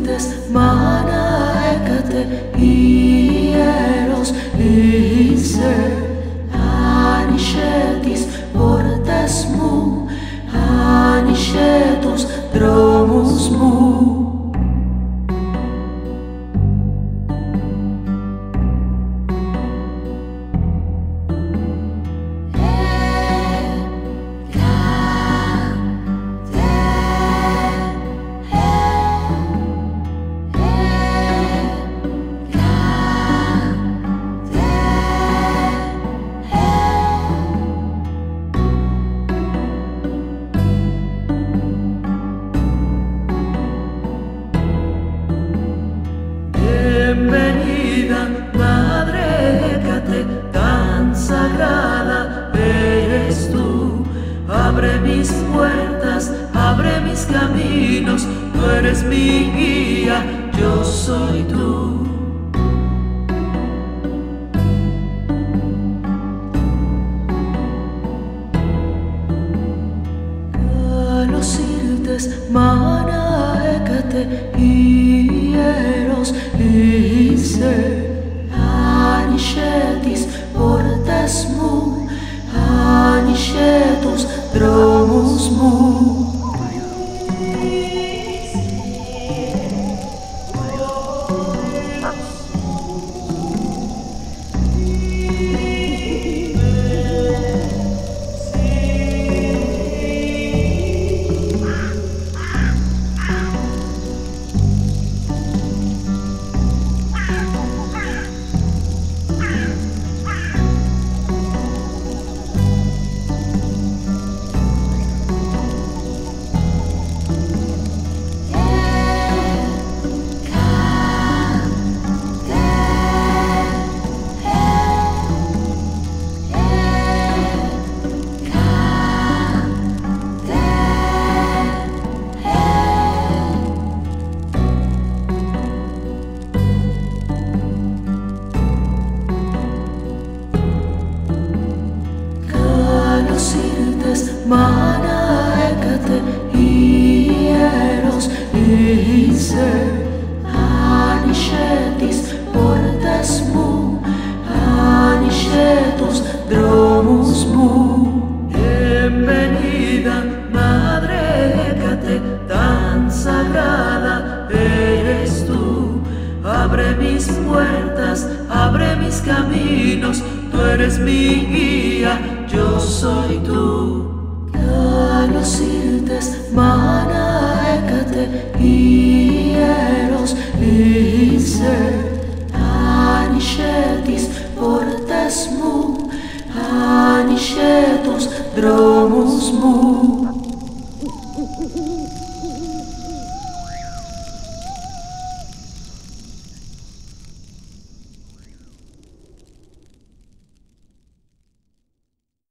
ήρθες, μάνα έκατε, ιερός είσαι. Άνοιξε τις πόρτες μου, άνοιξε τους δρόμους μου. Bienvenida, Madre Hécate, tan sagrada eres tú. Abre mis puertas, abre mis caminos, tú eres mi guía, yo soy tú. Καλώς ήρθες, μάνα Hécate, ιερός είσαι. Άνοιξε τις πόρτες μου, άνοιξε τους δρόμους μου. Καλώς ήρθες, μάνα Hécate, ιερός είσαι. Άνοιξε τις πόρτες μου, άνοιξε τους δρόμους μου. Bienvenida, Madre Hécate, tan sagrada eres tú. Abre mis puertas, abre mis caminos, tú eres mi guía, yo soy tú. Καλώς ήρθες, μάνα Hécate, ιερός είσαι. Άνοιξε τις πόρτες μου, άνοιξε τους δρόμους μου.